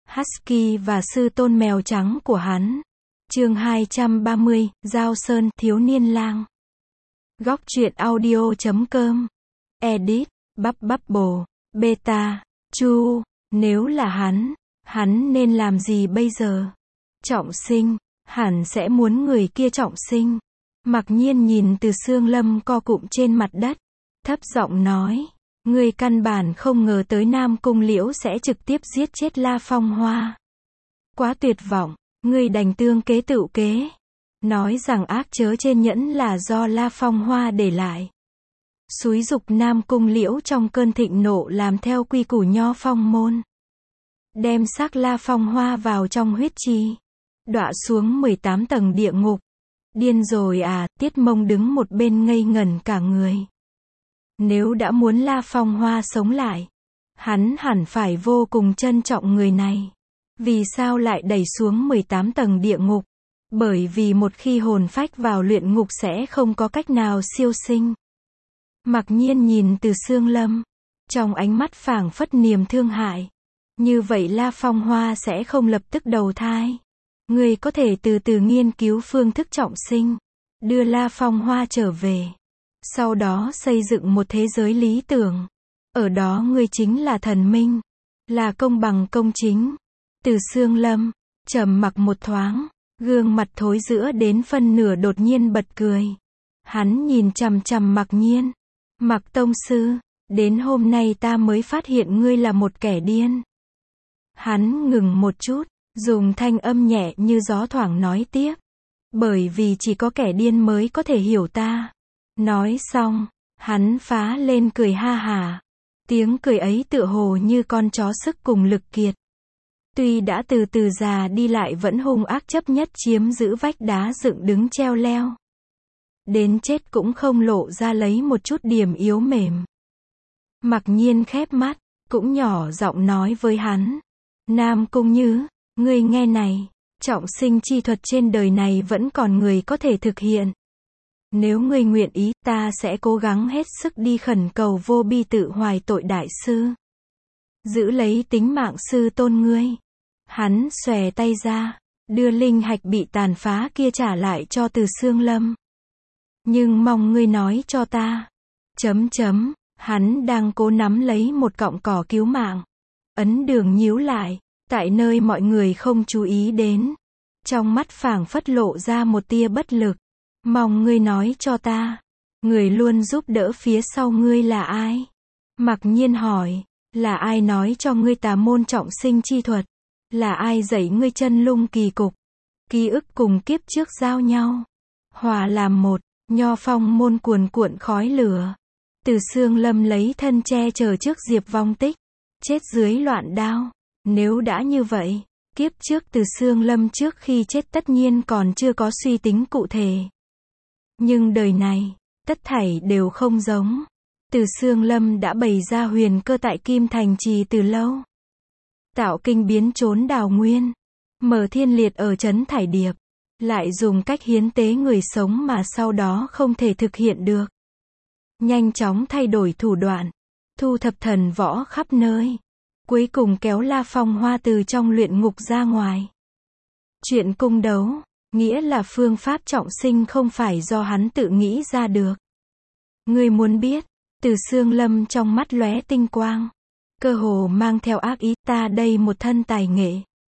Husky và sư tôn mèo trắng của hắn. Chương 230, Giao Sơn, thiếu niên lang. Góc truyện audio.com. Edit, Bubble, Beta, Chu, nếu là hắn nên làm gì bây giờ? Trọng sinh, hẳn sẽ muốn người kia trọng sinh. Mặc nhiên nhìn Từ Xương Lâm co cụm trên mặt đất, thấp giọng nói, ngươi căn bản không ngờ tới Nam Cung Liễu sẽ trực tiếp giết chết La Phong Hoa. Quá tuyệt vọng, ngươi đành tương kế tựu kế. Nói rằng ác chớ trên nhẫn là do La Phong Hoa để lại. Xúi giục Nam Cung Liễu trong cơn thịnh nộ làm theo quy củ Nho Phong môn. Đem xác La Phong Hoa vào trong huyết trì. Đọa xuống 18 tầng địa ngục. Điên rồi à, Tiết Mông đứng một bên ngây ngẩn cả người. Nếu đã muốn La Phong Hoa sống lại, hắn hẳn phải vô cùng trân trọng người này. Vì sao lại đẩy xuống 18 tầng địa ngục? Bởi vì một khi hồn phách vào luyện ngục sẽ không có cách nào siêu sinh. Mặc nhiên nhìn Từ Xương Lâm, trong ánh mắt phảng phất niềm thương hại. Như vậy La Phong Hoa sẽ không lập tức đầu thai. Ngươi có thể từ từ nghiên cứu phương thức trọng sinh, đưa La Phong Hoa trở về. Sau đó xây dựng một thế giới lý tưởng. Ở đó ngươi chính là thần minh, là công bằng công chính. Từ Xương Lâm trầm mặc một thoáng, gương mặt thối rữa đến phân nửa đột nhiên bật cười. Hắn nhìn chằm chằm Mặc Nhiên. Mặc tông sư, đến hôm nay ta mới phát hiện ngươi là một kẻ điên. Hắn ngừng một chút, dùng thanh âm nhẹ như gió thoảng nói tiếp. Bởi vì chỉ có kẻ điên mới có thể hiểu ta. Nói xong, hắn phá lên cười ha hả. Tiếng cười ấy tựa hồ như con chó sức cùng lực kiệt. Tuy đã từ từ già đi lại vẫn hung ác chấp nhất chiếm giữ vách đá dựng đứng treo leo. Đến chết cũng không lộ ra lấy một chút điểm yếu mềm. Mặc nhiên khép mắt, cũng nhỏ giọng nói với hắn. Nam Cung Nhứ, ngươi nghe này, trọng sinh chi thuật trên đời này vẫn còn người có thể thực hiện. Nếu ngươi nguyện ý, ta sẽ cố gắng hết sức đi khẩn cầu Vô Bi Tự Hoài Tội đại sư. Giữ lấy tính mạng sư tôn ngươi. Hắn xòe tay ra, đưa linh hạch bị tàn phá kia trả lại cho Từ Xương Lâm. Nhưng mong ngươi nói cho ta. Hắn đang cố nắm lấy một cọng cỏ cứu mạng. Ấn Đường nhíu lại, tại nơi mọi người không chú ý đến. Trong mắt phảng phất lộ ra một tia bất lực. Mong ngươi nói cho ta, người luôn giúp đỡ phía sau ngươi là ai? Mặc nhiên hỏi, là ai nói cho ngươi tà môn trọng sinh chi thuật? Là ai dạy ngươi chân lung kỳ cục? Ký ức cùng kiếp trước giao nhau, hòa làm một, Nho Phong môn cuồn cuộn khói lửa. Từ Xương Lâm lấy thân che chở trước Diệp Vong Tích, chết dưới loạn đao. Nếu đã như vậy, kiếp trước Từ Xương Lâm trước khi chết tất nhiên còn chưa có suy tính cụ thể. Nhưng đời này, tất thảy đều không giống. Từ Xương Lâm đã bày ra huyền cơ tại Kim Thành Trì từ lâu. Tạo kinh biến trốn đào nguyên. Mở thiên liệt ở trấn Thải Điệp. Lại dùng cách hiến tế người sống mà sau đó không thể thực hiện được. Nhanh chóng thay đổi thủ đoạn. Thu thập thần võ khắp nơi. Cuối cùng kéo La Phong Hoa từ trong luyện ngục ra ngoài. Chuyện cung đấu, nghĩa là phương pháp trọng sinh không phải do hắn tự nghĩ ra được. Ngươi muốn biết, Từ Xương Lâm trong mắt lóe tinh quang. Cơ hồ mang theo ác ý, ta đây một thân tài nghệ.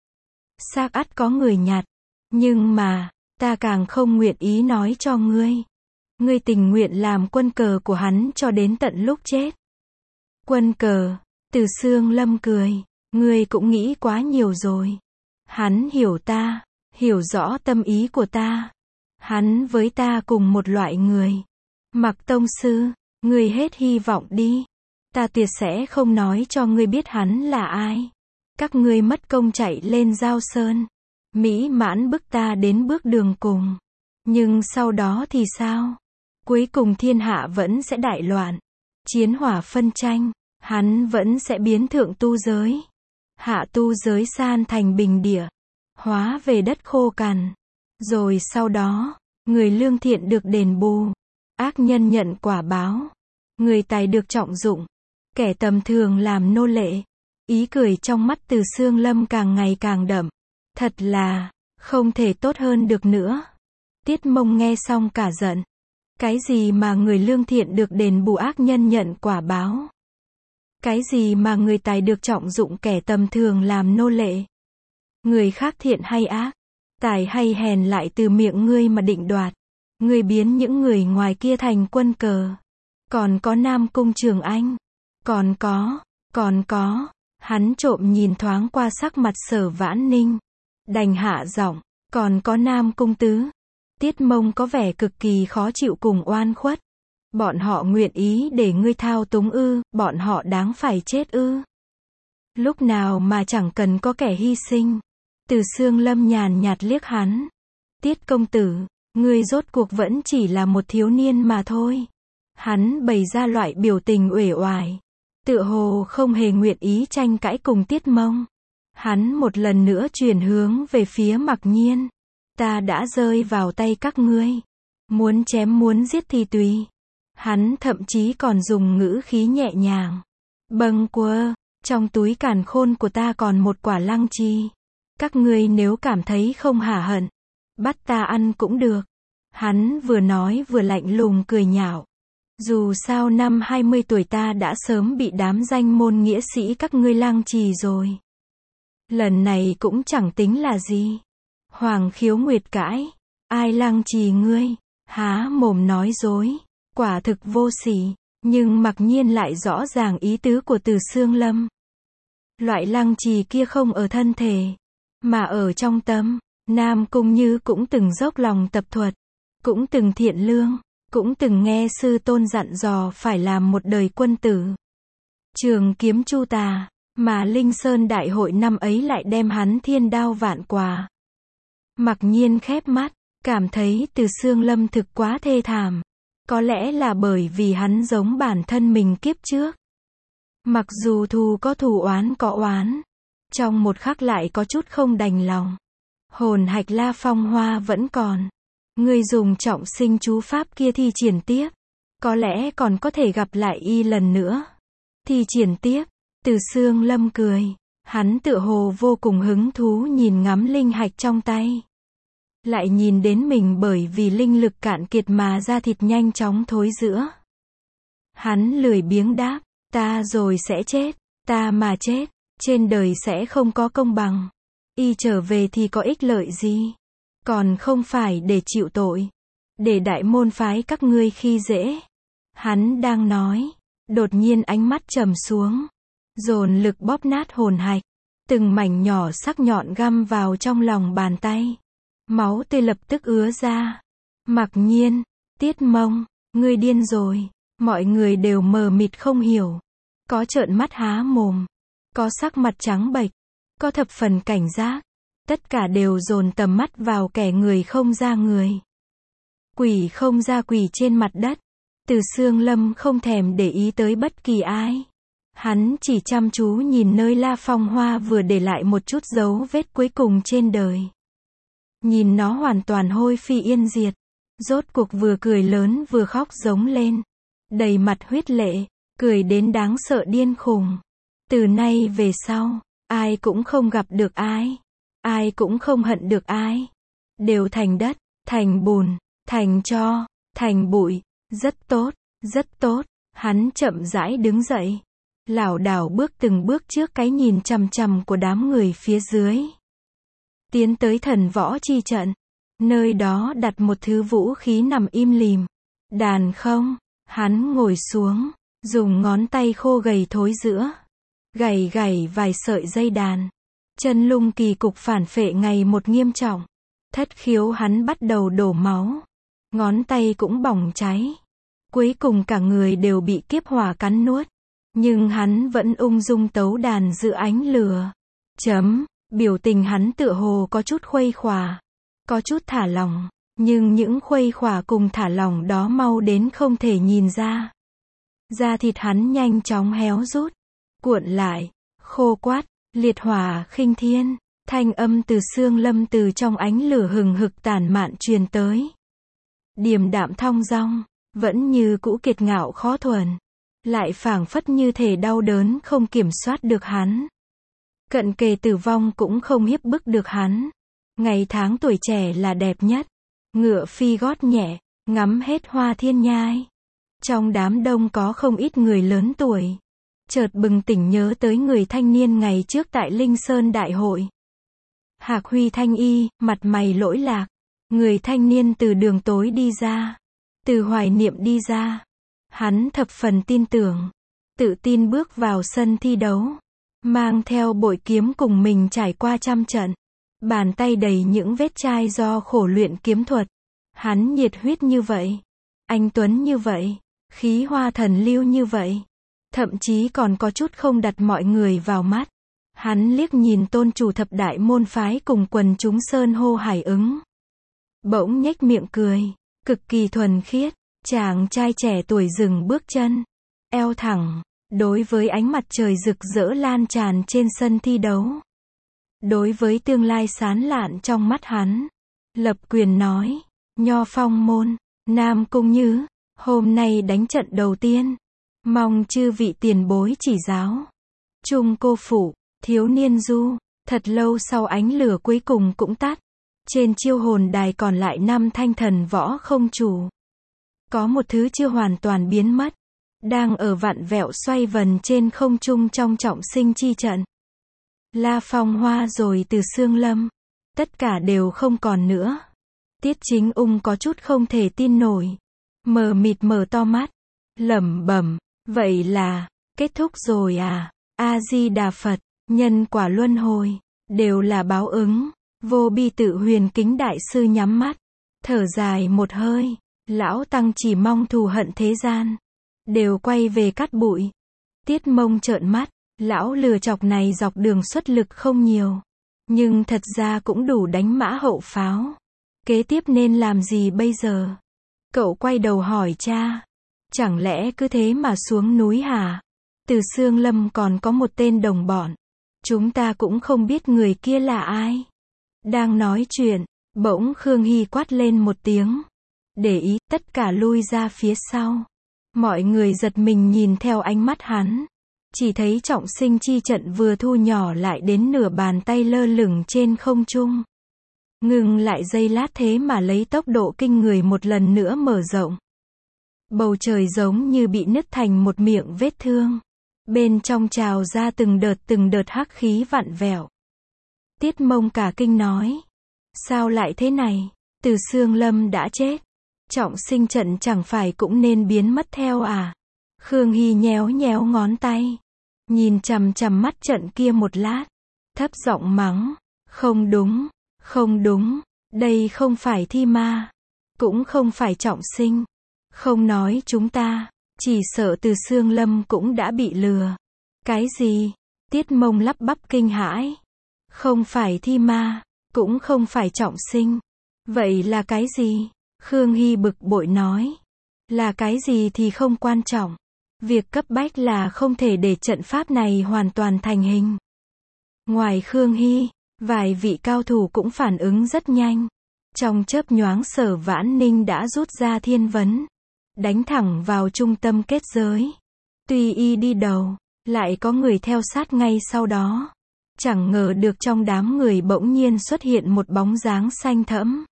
Xác ắt có người nhặt. Nhưng mà, ta càng không nguyện ý nói cho ngươi. Ngươi tình nguyện làm quân cờ của hắn cho đến tận lúc chết. Quân cờ, Từ Xương Lâm cười. Ngươi cũng nghĩ quá nhiều rồi. Hắn hiểu ta, hiểu rõ tâm ý của ta. Hắn với ta cùng một loại người. Mặc tông sư, ngươi hết hy vọng đi. Ta tuyệt sẽ không nói cho ngươi biết hắn là ai. Các ngươi mất công chạy lên Giao Sơn. Mỹ mãn bức ta đến bước đường cùng. Nhưng sau đó thì sao? Cuối cùng thiên hạ vẫn sẽ đại loạn. Chiến hỏa phân tranh. Hắn vẫn sẽ biến thượng tu giới. Hạ tu giới san thành bình địa. Hóa về đất khô cằn. Rồi sau đó, người lương thiện được đền bù. Ác nhân nhận quả báo. Người tài được trọng dụng. Kẻ tầm thường làm nô lệ. Ý cười trong mắt Từ Xương Lâm càng ngày càng đậm. Thật là, không thể tốt hơn được nữa. Tiết Mông nghe xong cả giận. Cái gì mà người lương thiện được đền bù ác nhân nhận quả báo? Cái gì mà người tài được trọng dụng kẻ tầm thường làm nô lệ? Người khác thiện hay ác, tài hay hèn lại từ miệng ngươi mà định đoạt. Ngươi biến những người ngoài kia thành quân cờ. Còn có Nam Cung Trường Anh. Còn có. Hắn trộm nhìn thoáng qua sắc mặt Sở Vãn Ninh. Đành hạ giọng, còn có Nam Cung Tứ. Tiết Mông có vẻ cực kỳ khó chịu cùng oan khuất. Bọn họ nguyện ý để ngươi thao túng ư, bọn họ đáng phải chết ư. Lúc nào mà chẳng cần có kẻ hy sinh. Từ Xương Lâm nhàn nhạt liếc hắn. Tiết công tử, ngươi rốt cuộc vẫn chỉ là một thiếu niên mà thôi. Hắn bày ra loại biểu tình uể oải. Tựa hồ không hề nguyện ý tranh cãi cùng Tiết Mông. Hắn một lần nữa chuyển hướng về phía Mặc Nhiên. Ta đã rơi vào tay các ngươi. Muốn chém muốn giết thì tùy. Hắn thậm chí còn dùng ngữ khí nhẹ nhàng. Bâng quơ, trong túi càn khôn của ta còn một quả lăng chi. Các ngươi nếu cảm thấy không hả hận, bắt ta ăn cũng được. Hắn vừa nói vừa lạnh lùng cười nhạo. Dù sao năm 20 tuổi ta đã sớm bị đám danh môn nghĩa sĩ các ngươi lăng trì rồi. Lần này cũng chẳng tính là gì. Hoàng Khiếu Nguyệt cãi. Ai lăng trì ngươi? Há mồm nói dối. Quả thực vô sỉ. Nhưng Mặc Nhiên lại rõ ràng ý tứ của Từ Xương Lâm. Loại lăng trì kia không ở thân thể, mà ở trong tâm. Nam Cung Như cũng từng dốc lòng tập thuật. Cũng từng thiện lương. Cũng từng nghe sư tôn dặn dò phải làm một đời quân tử. Trường kiếm chu tà. Mà Linh Sơn đại hội năm ấy lại đem hắn thiên đao vạn quả. Mặc Nhiên khép mắt, cảm thấy Từ Xương Lâm thực quá thê thảm. Có lẽ là bởi vì hắn giống bản thân mình kiếp trước. Mặc dù thù có thù oán có oán, trong một khắc lại có chút không đành lòng. Hồn hạch La Phong Hoa vẫn còn. Ngươi dùng trọng sinh chú pháp kia thi triển tiếp. Có lẽ còn có thể gặp lại y lần nữa. Thi triển tiếp. Từ Xương Lâm cười. Hắn tựa hồ vô cùng hứng thú nhìn ngắm linh hạch trong tay. Lại nhìn đến mình bởi vì linh lực cạn kiệt mà da thịt nhanh chóng thối rữa. Hắn lười biếng đáp. Ta rồi sẽ chết. Ta mà chết. Trên đời sẽ không có công bằng. Y trở về thì có ích lợi gì? Còn không phải để chịu tội. Để đại môn phái các ngươi khi dễ. Hắn đang nói. Đột nhiên ánh mắt trầm xuống. Dồn lực bóp nát hồn hạch. Từng mảnh nhỏ sắc nhọn găm vào trong lòng bàn tay. Máu tươi lập tức ứa ra. Mặc Nhiên. Tiết Mông. Ngươi điên rồi. Mọi người đều mờ mịt không hiểu. Có trợn mắt há mồm. Có sắc mặt trắng bệch. Có thập phần cảnh giác. Tất cả đều dồn tầm mắt vào kẻ người không ra người. Quỷ không ra quỷ trên mặt đất. Từ Xương Lâm không thèm để ý tới bất kỳ ai. Hắn chỉ chăm chú nhìn nơi La Phong Hoa vừa để lại một chút dấu vết cuối cùng trên đời. Nhìn nó hoàn toàn hôi phi yên diệt. Rốt cuộc vừa cười lớn vừa khóc giống lên. Đầy mặt huyết lệ. Cười đến đáng sợ điên khùng. Từ nay về sau, ai cũng không gặp được ai. Ai cũng không hận được ai. Đều thành đất, thành bùn, thành tro, thành bụi. Rất tốt, rất tốt. Hắn chậm rãi đứng dậy. Lảo đảo bước từng bước trước cái nhìn chằm chằm của đám người phía dưới. Tiến tới thần võ chi trận. Nơi đó đặt một thứ vũ khí nằm im lìm. Đàn không. Hắn ngồi xuống. Dùng ngón tay khô gầy thối rữa. Gảy gảy vài sợi dây đàn. Chân lung kỳ cục phản phệ ngày một nghiêm trọng. Thất khiếu hắn bắt đầu đổ máu. Ngón tay cũng bỏng cháy. Cuối cùng cả người đều bị kiếp hỏa cắn nuốt. Nhưng hắn vẫn ung dung tấu đàn giữa ánh lửa. Biểu tình hắn tựa hồ có chút khuây khỏa. Có chút thả lỏng. Nhưng những khuây khỏa cùng thả lỏng đó mau đến không thể nhìn ra. Da thịt hắn nhanh chóng héo rút. Cuộn lại. Khô quắt. Liệt hỏa khinh thiên. Thanh âm Từ Xương Lâm từ trong ánh lửa hừng hực tản mạn truyền tới. Điềm đạm thong dong. Vẫn như cũ kiệt ngạo khó thuần. Lại phảng phất như thể đau đớn không kiểm soát được hắn. Cận kề tử vong cũng không hiếp bức được hắn. Ngày tháng tuổi trẻ là đẹp nhất. Ngựa phi gót nhẹ, ngắm hết hoa thiên nhai. Trong đám đông có không ít người lớn tuổi. Chợt bừng tỉnh nhớ tới người thanh niên ngày trước tại Linh Sơn Đại hội. Hạc Huy thanh y, mặt mày lỗi lạc. Người thanh niên từ đường tối đi ra. Từ hoài niệm đi ra. Hắn thập phần tin tưởng. Tự tin bước vào sân thi đấu. Mang theo bội kiếm cùng mình trải qua trăm trận. Bàn tay đầy những vết chai do khổ luyện kiếm thuật. Hắn nhiệt huyết như vậy. Anh tuấn như vậy. Khí hoa thần lưu như vậy. Thậm chí còn có chút không đặt mọi người vào mắt. Hắn liếc nhìn tôn chủ thập đại môn phái cùng quần chúng sơn hô hải ứng. Bỗng nhếch miệng cười. Cực kỳ thuần khiết. Chàng trai trẻ tuổi dừng bước chân. Eo thẳng. Đối với ánh mặt trời rực rỡ lan tràn trên sân thi đấu. Đối với tương lai sáng lạn trong mắt hắn. Lập quyền nói. Nho Phong môn. Nam Cung Như. Hôm nay đánh trận đầu tiên. Mong chư vị tiền bối chỉ giáo. Trung cô phụ. Thiếu niên du. Thật lâu sau ánh lửa cuối cùng cũng tắt. Trên chiêu hồn đài còn lại 5 thanh thần võ không chủ. Có một thứ chưa hoàn toàn biến mất. Đang ở vặn vẹo xoay vần trên không trung trong trọng sinh chi trận. La Phong Hoa rồi từ Sương Lâm. Tất cả đều không còn nữa. Tiết Chính Ung có chút không thể tin nổi. Mờ mịt mở to mắt. Lẩm bẩm. Vậy là, kết thúc rồi à? A-di-đà Phật, nhân quả luân hồi. Đều là báo ứng. Vô bi tự huyền kính đại sư nhắm mắt. Thở dài một hơi. Lão Tăng chỉ mong thù hận thế gian. Đều quay về cát bụi. Tiết Mông trợn mắt. Lão lừa chọc này dọc đường xuất lực không nhiều. Nhưng thật ra cũng đủ đánh mã hậu pháo. Kế tiếp nên làm gì bây giờ? Cậu quay đầu hỏi cha. Chẳng lẽ cứ thế mà xuống núi hả? Từ Sương Lâm còn có một tên đồng bọn. Chúng ta cũng không biết người kia là ai. Đang nói chuyện, bỗng Khương Hy quát lên một tiếng. Để ý, tất cả lui ra phía sau. Mọi người giật mình nhìn theo ánh mắt hắn. Chỉ thấy trọng sinh chi trận vừa thu nhỏ lại đến nửa bàn tay lơ lửng trên không trung. Ngừng lại giây lát thế mà lấy tốc độ kinh người một lần nữa mở rộng. Bầu trời giống như bị nứt thành một miệng vết thương. Bên trong trào ra từng đợt hắc khí vặn vẹo. Tiết Mông cả kinh nói. Sao lại thế này? Từ Sương Lâm đã chết. Trọng sinh trận chẳng phải cũng nên biến mất theo à? Khương Hy nhéo nhéo ngón tay. Nhìn chằm chằm mắt trận kia một lát. Thấp giọng mắng. Không đúng, không đúng. Đây không phải thi ma. Cũng không phải trọng sinh. Không nói chúng ta. Chỉ sợ Từ Sương Lâm cũng đã bị lừa. Cái gì? Tiết Mông lắp bắp kinh hãi. Không phải thi ma. Cũng không phải trọng sinh. Vậy là cái gì? Khương Hy bực bội nói. Là cái gì thì không quan trọng. Việc cấp bách là không thể để trận pháp này hoàn toàn thành hình. Ngoài Khương Hy, vài vị cao thủ cũng phản ứng rất nhanh. Trong chớp nhoáng Sở Vãn Ninh đã rút ra thiên vấn. Đánh thẳng vào trung tâm kết giới. Tuy y đi đầu, lại có người theo sát ngay sau đó. Chẳng ngờ được trong đám người bỗng nhiên xuất hiện một bóng dáng xanh thẫm.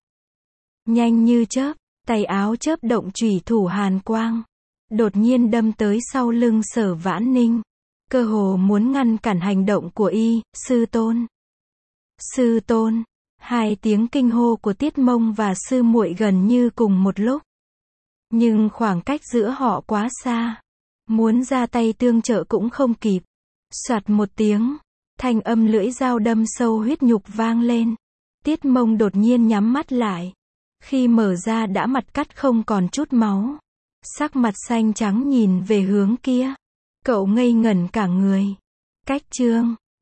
Nhanh như chớp, tay áo chớp động chủy thủ hàn quang. Đột nhiên đâm tới sau lưng Sở Vãn Ninh. Cơ hồ muốn ngăn cản hành động của y, sư tôn. Sư tôn. Hai tiếng kinh hô của Tiết Mông và sư muội gần như cùng một lúc. Nhưng khoảng cách giữa họ quá xa. Muốn ra tay tương trợ cũng không kịp. Soạt một tiếng. Thanh âm lưỡi dao đâm sâu huyết nhục vang lên. Tiết Mông đột nhiên nhắm mắt lại. Khi mở ra đã mặt cắt không còn chút máu. Sắc mặt xanh trắng nhìn về hướng kia. Cậu ngây ngẩn cả người. Cách chương